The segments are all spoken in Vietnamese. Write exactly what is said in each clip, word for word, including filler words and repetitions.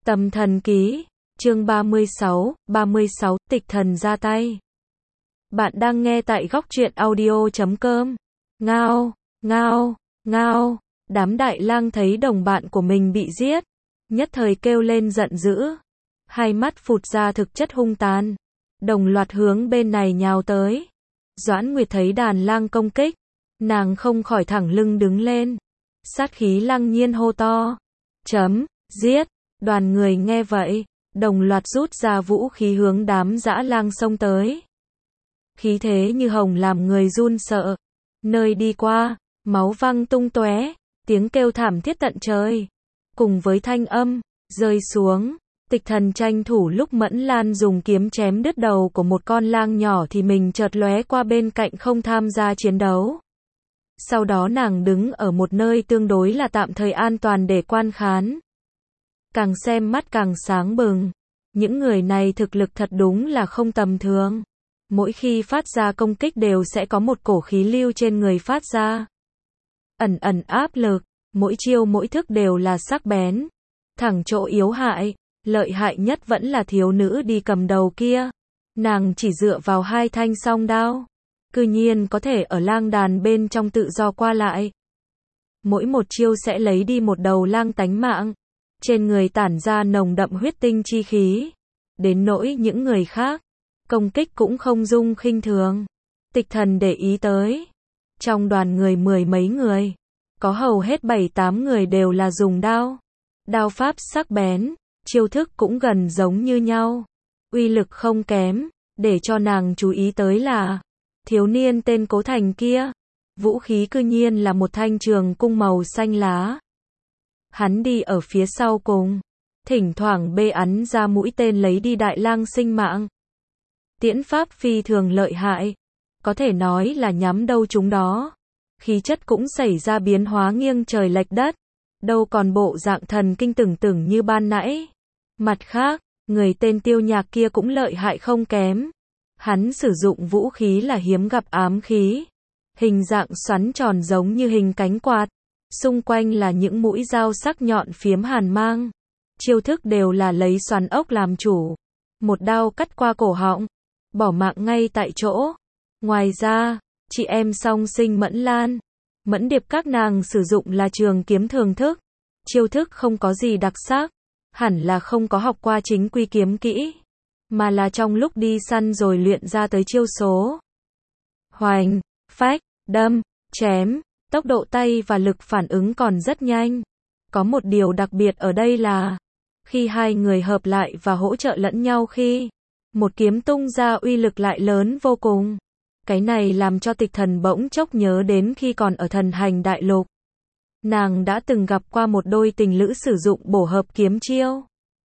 Tâm thần ký, chương ba mươi sáu, ba mươi sáu, tịch thần ra tay. Bạn đang nghe tại góc truyện audio chấm com. Ngao, ngao, ngao, đám đại lang thấy đồng bạn của mình bị giết, nhất thời kêu lên giận dữ. Hai mắt phụt ra thực chất hung tàn, đồng loạt hướng bên này nhào tới. Doãn Nguyệt thấy đàn lang công kích, nàng không khỏi thẳng lưng đứng lên. Sát khí lăng nhiên hô to. Chấm, giết. Đoàn người nghe vậy, đồng loạt rút ra vũ khí hướng đám dã lang xông tới. Khí thế như hồng làm người run sợ. Nơi đi qua, máu văng tung tóe, tiếng kêu thảm thiết tận trời. Cùng với thanh âm rơi xuống, Tịch Thần tranh thủ lúc Mẫn Lan dùng kiếm chém đứt đầu của một con lang nhỏ thì mình chợt lóe qua bên cạnh không tham gia chiến đấu. Sau đó nàng đứng ở một nơi tương đối là tạm thời an toàn để quan khán. Càng xem mắt càng sáng bừng. Những người này thực lực thật đúng là không tầm thường. Mỗi khi phát ra công kích đều sẽ có một cổ khí lưu trên người phát ra. Ẩn ẩn áp lực, mỗi chiêu mỗi thức đều là sắc bén. Thẳng chỗ yếu hại, lợi hại nhất vẫn là thiếu nữ đi cầm đầu kia. Nàng chỉ dựa vào hai thanh song đao, cư nhiên có thể ở lang đàn bên trong tự do qua lại. Mỗi một chiêu sẽ lấy đi một đầu lang tánh mạng. Trên người tản ra nồng đậm huyết tinh chi khí. Đến nỗi những người khác, công kích cũng không dung khinh thường. Tịch Thần để ý tới. Trong đoàn người mười mấy người, có hầu hết bảy tám người đều là dùng đao. Đao pháp sắc bén, chiêu thức cũng gần giống như nhau. Uy lực không kém, để cho nàng chú ý tới là thiếu niên tên Cố Thành kia. Vũ khí cư nhiên là một thanh trường cung màu xanh lá. Hắn đi ở phía sau cùng, thỉnh thoảng bê ắn ra mũi tên lấy đi đại lang sinh mạng. Tiễn pháp phi thường lợi hại, có thể nói là nhắm đâu chúng đó. Khí chất cũng xảy ra biến hóa nghiêng trời lệch đất, đâu còn bộ dạng thần kinh tưởng tưởng như ban nãy. Mặt khác, người tên Tiêu Nhạc kia cũng lợi hại không kém. Hắn sử dụng vũ khí là hiếm gặp ám khí, hình dạng xoắn tròn giống như hình cánh quạt. Xung quanh là những mũi dao sắc nhọn phiếm hàn mang. Chiêu thức đều là lấy xoắn ốc làm chủ. Một đao cắt qua cổ họng, bỏ mạng ngay tại chỗ. Ngoài ra, chị em song sinh Mẫn Lan, Mẫn Điệp các nàng sử dụng là trường kiếm thường thức. Chiêu thức không có gì đặc sắc, hẳn là không có học qua chính quy kiếm kỹ, mà là trong lúc đi săn rồi luyện ra tới chiêu số. Hoành, phách, đâm, chém. Tốc độ tay và lực phản ứng còn rất nhanh. Có một điều đặc biệt ở đây là, khi hai người hợp lại và hỗ trợ lẫn nhau khi một kiếm tung ra uy lực lại lớn vô cùng. Cái này làm cho Tịch Thần bỗng chốc nhớ đến khi còn ở Thần Hành Đại Lục. Nàng đã từng gặp qua một đôi tình lữ sử dụng bổ hợp kiếm chiêu.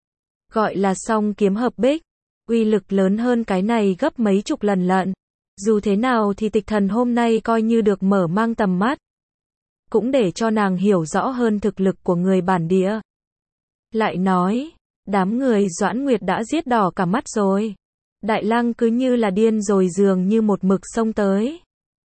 Gọi là song kiếm hợp bích. Uy lực lớn hơn cái này gấp mấy chục lần lận. Dù thế nào thì Tịch Thần hôm nay coi như được mở mang tầm mắt. Cũng để cho nàng hiểu rõ hơn thực lực của người bản địa. Lại nói, đám người Doãn Nguyệt đã giết đỏ cả mắt rồi. Đại lang cứ như là điên rồi dường như một mực xông tới.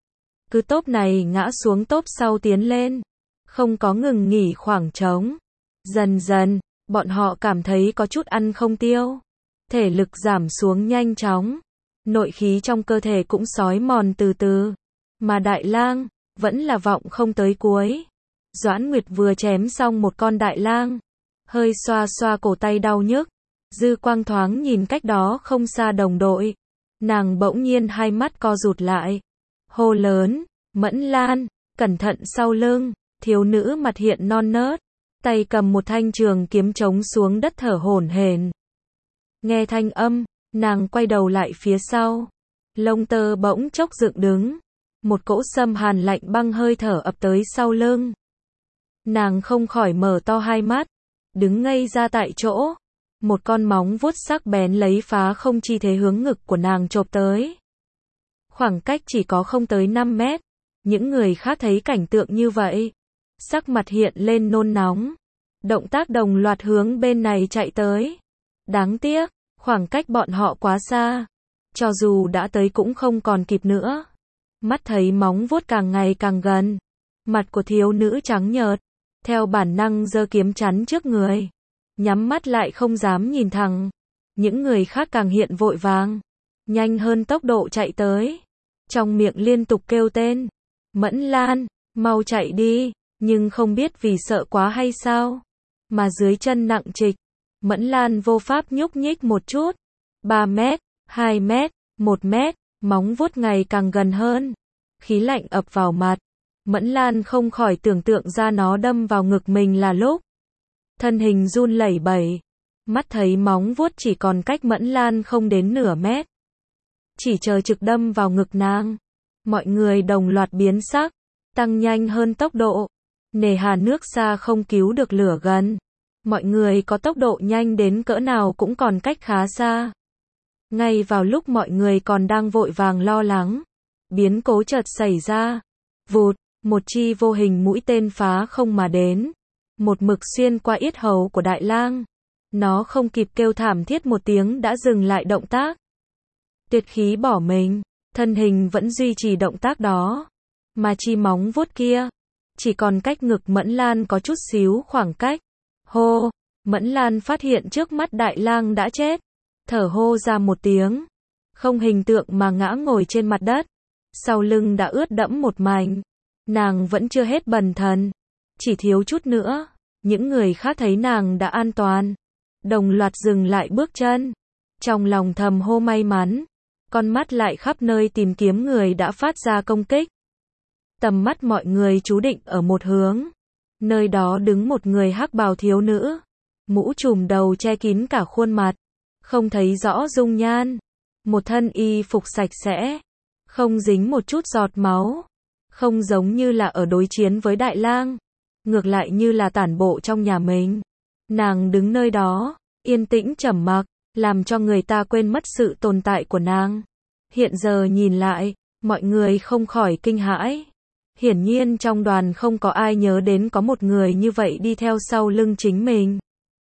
Cứ tốp này ngã xuống tốp sau tiến lên. Không có ngừng nghỉ khoảng trống. Dần dần, bọn họ cảm thấy có chút ăn không tiêu. Thể lực giảm xuống nhanh chóng. Nội khí trong cơ thể cũng xói mòn từ từ. Mà đại lang vẫn là vọng không tới cuối. Doãn Nguyệt vừa chém xong một con đại lang, hơi xoa xoa cổ tay đau nhức, dư quang thoáng nhìn cách đó không xa đồng đội. Nàng bỗng nhiên hai mắt co rụt lại. Hô lớn, Mẫn Lan, cẩn thận sau lưng. Thiếu nữ mặt hiện non nớt, tay cầm một thanh trường kiếm chống xuống đất thở hổn hển. Nghe thanh âm, nàng quay đầu lại phía sau. Lông tơ bỗng chốc dựng đứng. Một cỗ xâm hàn lạnh băng hơi thở ập tới sau lưng. Nàng không khỏi mở to hai mắt, đứng ngây ra tại chỗ. Một con móng vuốt sắc bén lấy phá không chi thế hướng ngực của nàng chộp tới. Khoảng cách chỉ có không tới năm mét. Những người khác thấy cảnh tượng như vậy, sắc mặt hiện lên nôn nóng. Động tác đồng loạt hướng bên này chạy tới. Đáng tiếc, khoảng cách bọn họ quá xa. Cho dù đã tới cũng không còn kịp nữa. Mắt thấy móng vuốt càng ngày càng gần. Mặt của thiếu nữ trắng nhợt, theo bản năng giơ kiếm chắn trước người. nhắm mắt lại không dám nhìn thẳng. Những người khác càng hiện vội vàng, nhanh hơn tốc độ chạy tới, trong miệng liên tục kêu tên. Mẫn Lan, mau chạy đi, nhưng không biết vì sợ quá hay sao, mà dưới chân nặng trịch, Mẫn Lan vô pháp nhúc nhích một chút. ba mét, hai mét, một mét, móng vuốt ngày càng gần hơn. Khí lạnh ập vào mặt. Mẫn Lan không khỏi tưởng tượng ra nó đâm vào ngực mình là lúc. Thân hình run lẩy bẩy. Mắt thấy móng vuốt chỉ còn cách Mẫn Lan không đến nửa mét. Chỉ chờ trực đâm vào ngực nàng. Mọi người đồng loạt biến sắc, tăng nhanh hơn tốc độ. Nề hà nước xa không cứu được lửa gần. Mọi người có tốc độ nhanh đến cỡ nào cũng còn cách khá xa. Ngay vào lúc mọi người còn đang vội vàng lo lắng, biến cố chợt xảy ra. Vụt, một chi vô hình mũi tên phá không mà đến. Một mực xuyên qua yết hầu của Đại Lang. Nó không kịp kêu thảm thiết một tiếng đã dừng lại động tác. Tuyệt khí bỏ mình, thân hình vẫn duy trì động tác đó. Mà chi móng vuốt kia, chỉ còn cách ngực Mẫn Lan có chút xíu khoảng cách. Hô, Mẫn Lan phát hiện trước mắt Đại Lang đã chết. Thở hô ra một tiếng, không hình tượng mà ngã ngồi trên mặt đất. Sau lưng đã ướt đẫm một mảnh. Nàng vẫn chưa hết bần thần, chỉ thiếu chút nữa. Những người khác thấy nàng đã an toàn, đồng loạt dừng lại bước chân. Trong lòng thầm hô may mắn, con mắt lại khắp nơi tìm kiếm người đã phát ra công kích. Tầm mắt mọi người chú định ở một hướng. Nơi đó đứng một người hắc bào thiếu nữ, mũ trùm đầu che kín cả khuôn mặt, không thấy rõ dung nhan. Một thân y phục sạch sẽ, không dính một chút giọt máu, không giống như là ở đối chiến với Đại Lang, ngược lại như là tản bộ trong nhà mình. Nàng đứng nơi đó, yên tĩnh trầm mặc, làm cho người ta quên mất sự tồn tại của nàng. Hiện giờ nhìn lại, mọi người không khỏi kinh hãi. Hiển nhiên trong đoàn không có ai nhớ đến có một người như vậy đi theo sau lưng chính mình.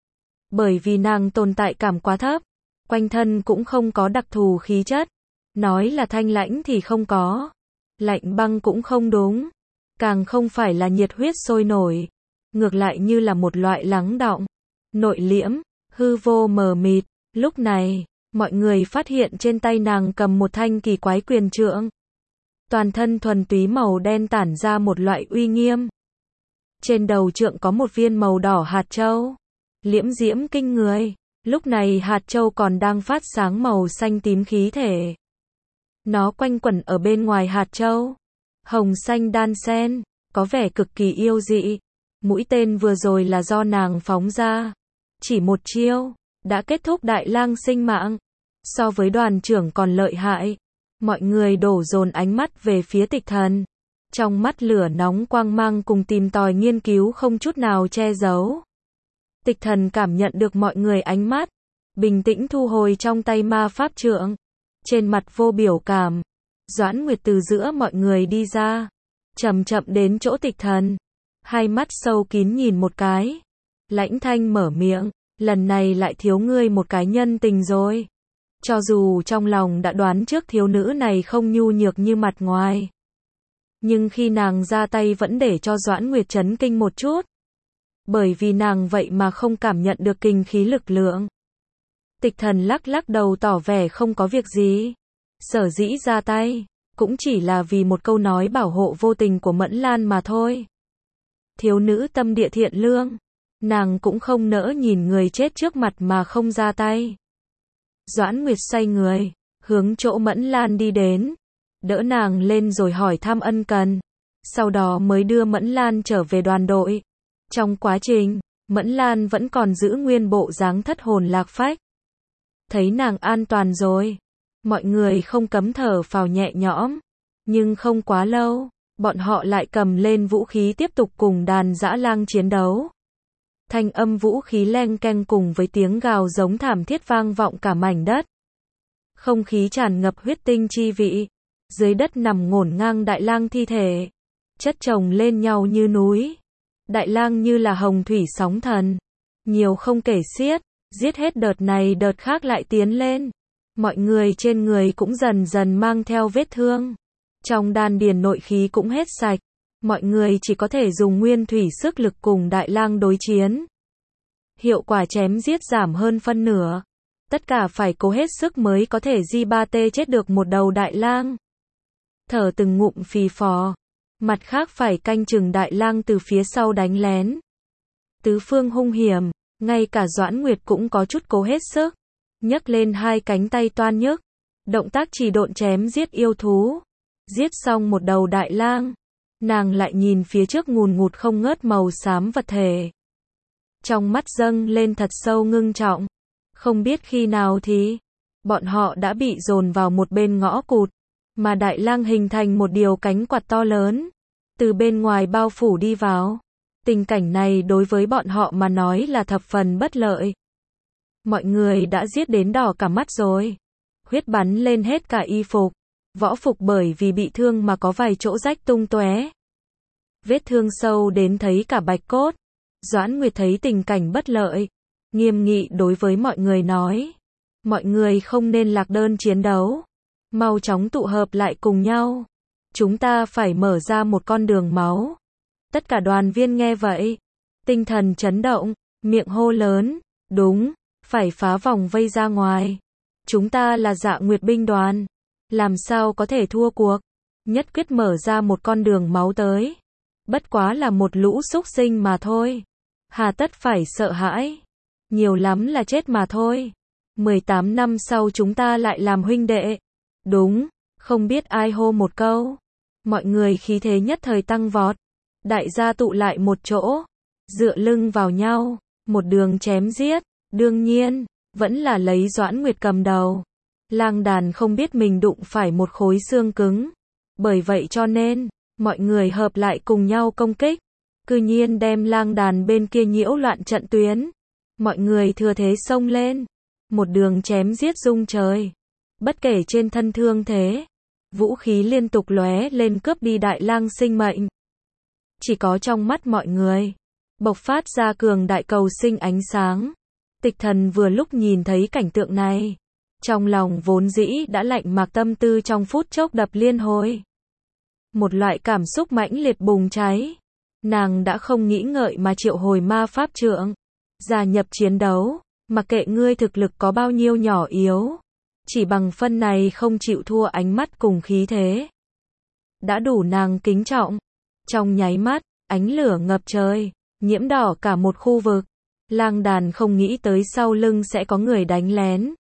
Bởi vì nàng tồn tại cảm quá thấp, quanh thân cũng không có đặc thù khí chất. Nói là thanh lãnh thì không có, lạnh băng cũng không đúng, càng không phải là nhiệt huyết sôi nổi, ngược lại như là một loại lắng đọng, nội liễm, hư vô mờ mịt. Lúc này, mọi người phát hiện trên tay nàng cầm một thanh kỳ quái quyền trượng. Toàn thân thuần túy màu đen tản ra một loại uy nghiêm. Trên đầu trượng có một viên màu đỏ hạt châu, liễm diễm kinh người. Lúc này hạt châu còn đang phát sáng màu xanh tím khí thể. Nó quanh quẩn ở bên ngoài hạt châu, hồng xanh đan xen, có vẻ cực kỳ yêu dị. Mũi tên vừa rồi là do nàng phóng ra, chỉ một chiêu đã kết thúc Đại Lang sinh mạng. So với đoàn trưởng còn lợi hại. Mọi người đổ dồn ánh mắt về phía Tịch Thần, trong mắt lửa nóng quang mang cùng tìm tòi nghiên cứu không chút nào che giấu. Tịch Thần cảm nhận được mọi người ánh mắt, bình tĩnh thu hồi trong tay ma pháp trượng, trên mặt vô biểu cảm. Doãn Nguyệt từ giữa mọi người đi ra, chậm chậm đến chỗ Tịch Thần, hai mắt sâu kín nhìn một cái, lãnh thanh mở miệng, lần này lại thiếu ngươi một cái nhân tình rồi. Cho dù trong lòng đã đoán trước thiếu nữ này không nhu nhược như mặt ngoài, nhưng khi nàng ra tay vẫn để cho Doãn Nguyệt chấn kinh một chút. Bởi vì nàng vậy mà không cảm nhận được kinh khí lực lượng. Tịch Thần lắc lắc đầu tỏ vẻ không có việc gì. Sở dĩ ra tay, cũng chỉ là vì một câu nói bảo hộ vô tình của Mẫn Lan mà thôi. Thiếu nữ tâm địa thiện lương, nàng cũng không nỡ nhìn người chết trước mặt mà không ra tay. Doãn Nguyệt xoay người, hướng chỗ Mẫn Lan đi đến, đỡ nàng lên rồi hỏi thăm ân cần, sau đó mới đưa Mẫn Lan trở về đoàn đội. Trong quá trình, Mẫn Lan vẫn còn giữ nguyên bộ dáng thất hồn lạc phách. Thấy nàng an toàn rồi, mọi người không cấm thở phào nhẹ nhõm, nhưng không quá lâu, bọn họ lại cầm lên vũ khí tiếp tục cùng đàn dã lang chiến đấu. Thanh âm vũ khí leng keng cùng với tiếng gào giống thảm thiết vang vọng cả mảnh đất. Không khí tràn ngập huyết tinh chi vị. Dưới đất nằm ngổn ngang Đại Lang thi thể, chất chồng lên nhau như núi. Đại Lang như là hồng thủy sóng thần, nhiều không kể xiết, giết hết đợt này đợt khác lại tiến lên. Mọi người trên người cũng dần dần mang theo vết thương. Trong đan điền nội khí cũng hết sạch. Mọi người chỉ có thể dùng nguyên thủy sức lực cùng Đại Lang đối chiến. hiệu quả chém giết giảm hơn phân nửa. Tất cả phải cố hết sức mới có thể di ba tê chết được một đầu đại lang. Thở từng ngụm phì phò. Mặt khác phải canh chừng đại lang từ phía sau đánh lén. Tứ phương hung hiểm, ngay cả Doãn Nguyệt cũng có chút cố hết sức. Nhấc lên hai cánh tay toan nhức. Động tác chỉ độn chém giết yêu thú. Giết xong một đầu đại lang. Nàng lại nhìn phía trước ngùn ngụt không ngớt màu xám vật thể. Trong mắt dâng lên thật sâu ngưng trọng. Không biết khi nào thì, bọn họ đã bị dồn vào một bên ngõ cụt. Mà đại lang hình thành một điều cánh quạt to lớn. Từ bên ngoài bao phủ đi vào. Tình cảnh này đối với bọn họ mà nói là thập phần bất lợi. Mọi người đã giết đến đỏ cả mắt rồi. Huyết bắn lên hết cả y phục. Võ phục bởi vì bị thương mà có vài chỗ rách tung tóe. Vết thương sâu đến thấy cả bạch cốt. Doãn Nguyệt thấy tình cảnh bất lợi. Nghiêm nghị đối với mọi người nói. Mọi người không nên lạc đơn chiến đấu. Mau chóng tụ hợp lại cùng nhau. Chúng ta phải mở ra một con đường máu. Tất cả đoàn viên nghe vậy. Tinh thần chấn động, miệng hô lớn. Đúng, phải phá vòng vây ra ngoài. Chúng ta là Dạ Nguyệt binh đoàn. Làm sao có thể thua cuộc. Nhất quyết mở ra một con đường máu tới. Bất quá là một lũ súc sinh mà thôi. Hà tất phải sợ hãi. Nhiều lắm là chết mà thôi. mười tám năm sau chúng ta lại làm huynh đệ. Đúng, không biết ai hô một câu. Mọi người khí thế nhất thời tăng vọt. Đại gia tụ lại một chỗ. Dựa lưng vào nhau. Một đường chém giết. Đương nhiên, vẫn là lấy Doãn Nguyệt cầm đầu. Lang đàn không biết mình đụng phải một khối xương cứng. Bởi vậy cho nên, mọi người hợp lại cùng nhau công kích. Cư nhiên đem lang đàn bên kia nhiễu loạn trận tuyến. Mọi người thừa thế xông lên. Một đường chém giết rung trời. Bất kể trên thân thương thế. Vũ khí liên tục lóe lên cướp đi đại lang sinh mệnh. Chỉ có trong mắt mọi người. Bộc phát ra cường đại cầu sinh ánh sáng. Tịch Thần vừa lúc nhìn thấy cảnh tượng này. Trong lòng vốn dĩ đã lạnh mạc tâm tư trong phút chốc đập liên hồi. Một loại cảm xúc mãnh liệt bùng cháy. Nàng đã không nghĩ ngợi mà triệu hồi ma pháp trượng. Gia nhập chiến đấu. Mặc kệ ngươi thực lực có bao nhiêu nhỏ yếu. Chỉ bằng phân này không chịu thua ánh mắt cùng khí thế. Đã đủ nàng kính trọng. Trong nháy mắt, ánh lửa ngập trời. Nhiễm đỏ cả một khu vực. Lang đàn không nghĩ tới sau lưng sẽ có người đánh lén.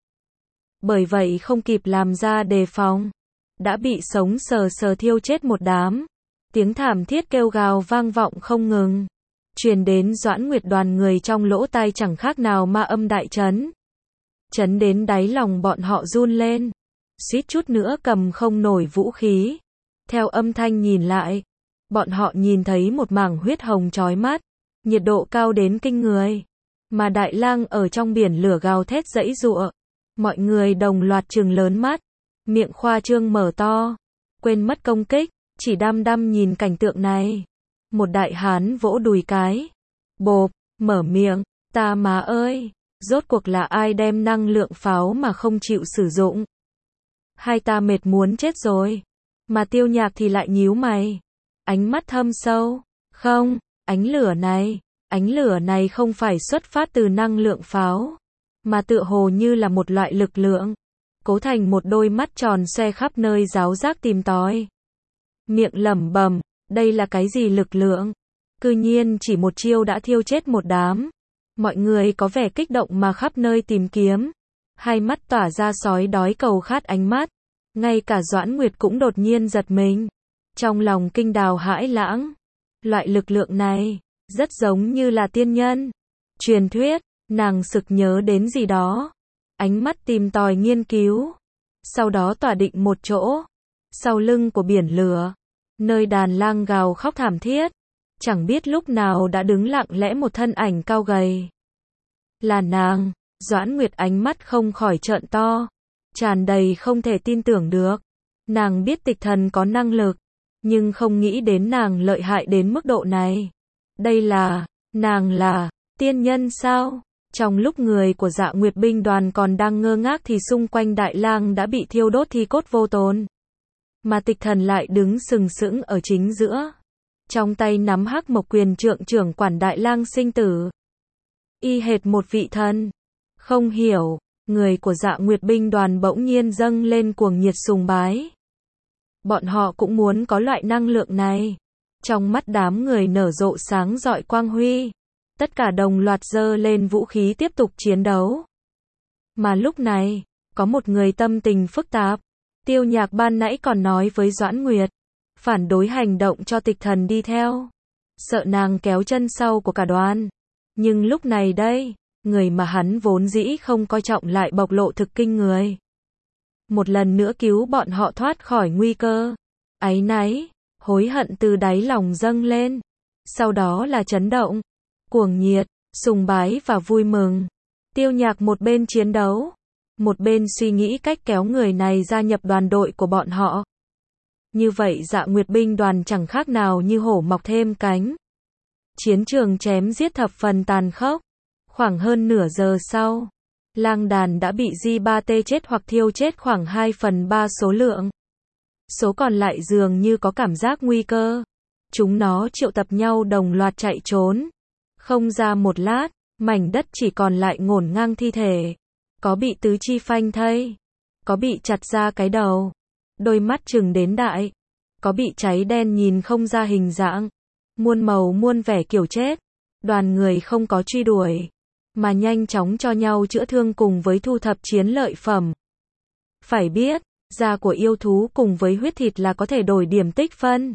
Bởi vậy không kịp làm ra đề phòng. Đã bị sống sờ sờ thiêu chết một đám. Tiếng thảm thiết kêu gào vang vọng không ngừng. Truyền đến Doãn Nguyệt đoàn người trong lỗ tai chẳng khác nào ma âm đại chấn. Chấn đến đáy lòng bọn họ run lên. Suýt chút nữa cầm không nổi vũ khí. Theo âm thanh nhìn lại. Bọn họ nhìn thấy một mảng huyết hồng chói mắt. Nhiệt độ cao đến kinh người. Mà đại lang ở trong biển lửa gào thét giãy giụa. Mọi người đồng loạt trừng lớn mắt. Miệng khoa trương mở to. Quên mất công kích. Chỉ đăm đăm nhìn cảnh tượng này. Một đại hán vỗ đùi cái. Bộp, mở miệng. Ta má ơi. Rốt cuộc là ai đem năng lượng pháo mà không chịu sử dụng. Hai ta mệt muốn chết rồi. Mà Tiêu Nhạc thì lại nhíu mày. Ánh mắt thâm sâu. Không, ánh lửa này. Ánh lửa này không phải xuất phát từ năng lượng pháo. Mà tựa hồ như là một loại lực lượng. Cố Thành một đôi mắt tròn xoe khắp nơi ráo rác tìm tòi. Miệng lẩm bẩm, đây là cái gì lực lượng? Cư nhiên chỉ một chiêu đã thiêu chết một đám. Mọi người có vẻ kích động mà khắp nơi tìm kiếm. Hai mắt tỏa ra sói đói cầu khát ánh mắt. Ngay cả Doãn Nguyệt cũng đột nhiên giật mình. Trong lòng kinh đào hãi lãng. Loại lực lượng này, rất giống như là tiên nhân. Truyền thuyết, nàng sực nhớ đến gì đó. Ánh mắt tìm tòi nghiên cứu. Sau đó tỏa định một chỗ. Sau lưng của biển lửa. Nơi đàn lang gào khóc thảm thiết. Chẳng biết lúc nào đã đứng lặng lẽ một thân ảnh cao gầy. Là nàng. Doãn Nguyệt ánh mắt không khỏi trợn to. Tràn đầy không thể tin tưởng được. Nàng biết Tịch Thần có năng lực. Nhưng không nghĩ đến nàng lợi hại đến mức độ này. Đây là, nàng là, tiên nhân sao? Trong lúc người của Dạ Nguyệt binh đoàn còn đang ngơ ngác thì xung quanh đại lang đã bị thiêu đốt thi cốt vô tồn. Mà Tịch Thần lại đứng sừng sững ở chính giữa. Trong tay nắm hắc mộc quyền trượng trưởng quản đại lang sinh tử. y hệt một vị thần. Không hiểu, người của Dạ Nguyệt binh đoàn bỗng nhiên dâng lên cuồng nhiệt sùng bái. Bọn họ cũng muốn có loại năng lượng này. Trong mắt đám người nở rộ sáng rọi quang huy. Tất cả đồng loạt giơ lên vũ khí tiếp tục chiến đấu. Mà lúc này, có một người tâm tình phức tạp. Tiêu Nhạc ban nãy còn nói với Doãn Nguyệt, phản đối hành động cho Tịch Thần đi theo. Sợ nàng kéo chân sau của cả đoàn. Nhưng lúc này đây, người mà hắn vốn dĩ không coi trọng lại bộc lộ thực kinh người. Một lần nữa cứu bọn họ thoát khỏi nguy cơ. Áy náy, hối hận từ đáy lòng dâng lên. Sau đó là chấn động, cuồng nhiệt, sùng bái và vui mừng. Tiêu Nhạc một bên chiến đấu, một bên suy nghĩ cách kéo người này gia nhập đoàn đội của bọn họ. Như vậy Dạ Nguyệt binh đoàn chẳng khác nào như hổ mọc thêm cánh. Chiến trường chém giết thập phần tàn khốc. Khoảng hơn nửa giờ sau, lang đàn đã bị Di ba tê chết hoặc thiêu chết khoảng hai phần ba số lượng. Số còn lại dường như có cảm giác nguy cơ. Chúng nó triệu tập nhau đồng loạt chạy trốn. Không ra một lát, mảnh đất chỉ còn lại ngổn ngang thi thể. Có bị tứ chi phanh thây, có bị chặt ra cái đầu, đôi mắt trừng đến đại, có bị cháy đen nhìn không ra hình dạng, muôn màu muôn vẻ kiểu chết. Đoàn người không có truy đuổi, mà nhanh chóng cho nhau chữa thương cùng với thu thập chiến lợi phẩm. Phải biết, da của yêu thú cùng với huyết thịt là có thể đổi điểm tích phân.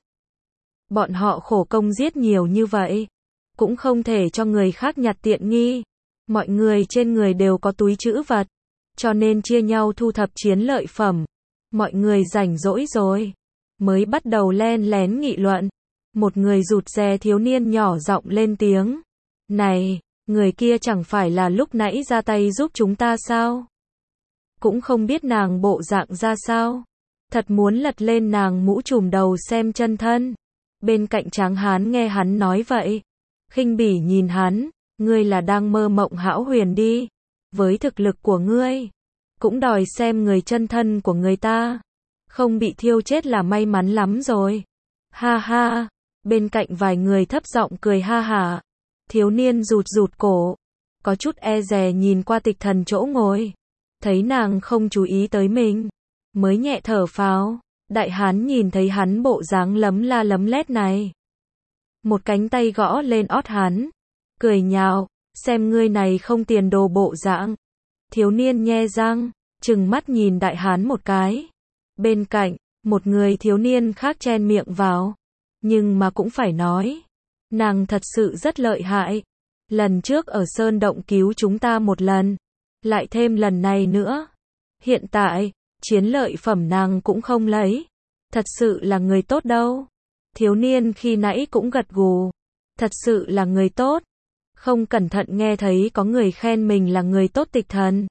Bọn họ khổ công giết nhiều như vậy, cũng không thể cho người khác nhặt tiện nghi. Mọi người trên người đều có túi trữ vật, cho nên chia nhau thu thập chiến lợi phẩm. Mọi người rảnh rỗi rồi, mới bắt đầu len lén nghị luận. Một người rụt rè thiếu niên nhỏ giọng lên tiếng. Này, người kia chẳng phải là lúc nãy ra tay giúp chúng ta sao? Cũng không biết nàng bộ dạng ra sao. Thật muốn lật lên nàng mũ trùm đầu xem chân thân. Bên cạnh Tráng Hán nghe hắn nói vậy, khinh bỉ nhìn hắn. Ngươi là đang mơ mộng hão huyền đi. Với thực lực của ngươi, cũng đòi xem người chân thân của người ta. Không bị thiêu chết là may mắn lắm rồi. Ha ha, bên cạnh vài người thấp giọng cười ha hả. Thiếu niên rụt rụt cổ, có chút e dè nhìn qua Tịch Thần chỗ ngồi. Thấy nàng không chú ý tới mình, mới nhẹ thở phào. Đại hán nhìn thấy hắn bộ dáng lấm la lấm lét này, một cánh tay gõ lên ót hắn, cười nhạo, xem ngươi này không tiền đồ bộ dạng. Thiếu niên nhe răng, trừng mắt nhìn đại hán một cái. Bên cạnh, một người thiếu niên khác chen miệng vào. Nhưng mà cũng phải nói, nàng thật sự rất lợi hại. Lần trước ở Sơn Động cứu chúng ta một lần, lại thêm lần này nữa. Hiện tại, chiến lợi phẩm nàng cũng không lấy. Thật sự là người tốt đâu. Thiếu niên khi nãy cũng gật gù. Thật sự là người tốt. Không cẩn thận nghe thấy có người khen mình là người tốt Tịch Thần.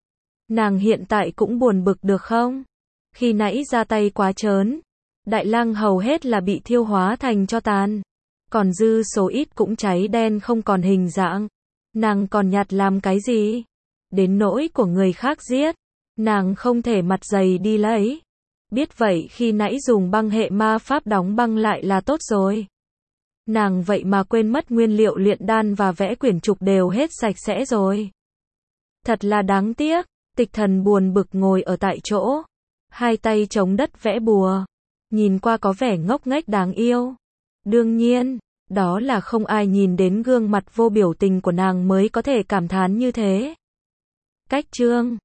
Nàng hiện tại cũng buồn bực được không? Khi nãy ra tay quá trớn. Đại lang hầu hết là bị thiêu hóa thành tro tàn. Còn dư số ít cũng cháy đen không còn hình dạng. Nàng còn nhặt làm cái gì? Đến nỗi của người khác giết, nàng không thể mặt dày đi lấy. Biết vậy khi nãy dùng băng hệ ma pháp đóng băng lại là tốt rồi. Nàng vậy mà quên mất nguyên liệu luyện đan và vẽ quyển trục đều hết sạch sẽ rồi. Thật là đáng tiếc. Tịch Thần buồn bực ngồi ở tại chỗ, hai tay chống đất vẽ bùa, nhìn qua có vẻ ngốc nghếch đáng yêu. Đương nhiên, đó là không ai nhìn đến gương mặt vô biểu tình của nàng mới có thể cảm thán như thế. Cách chương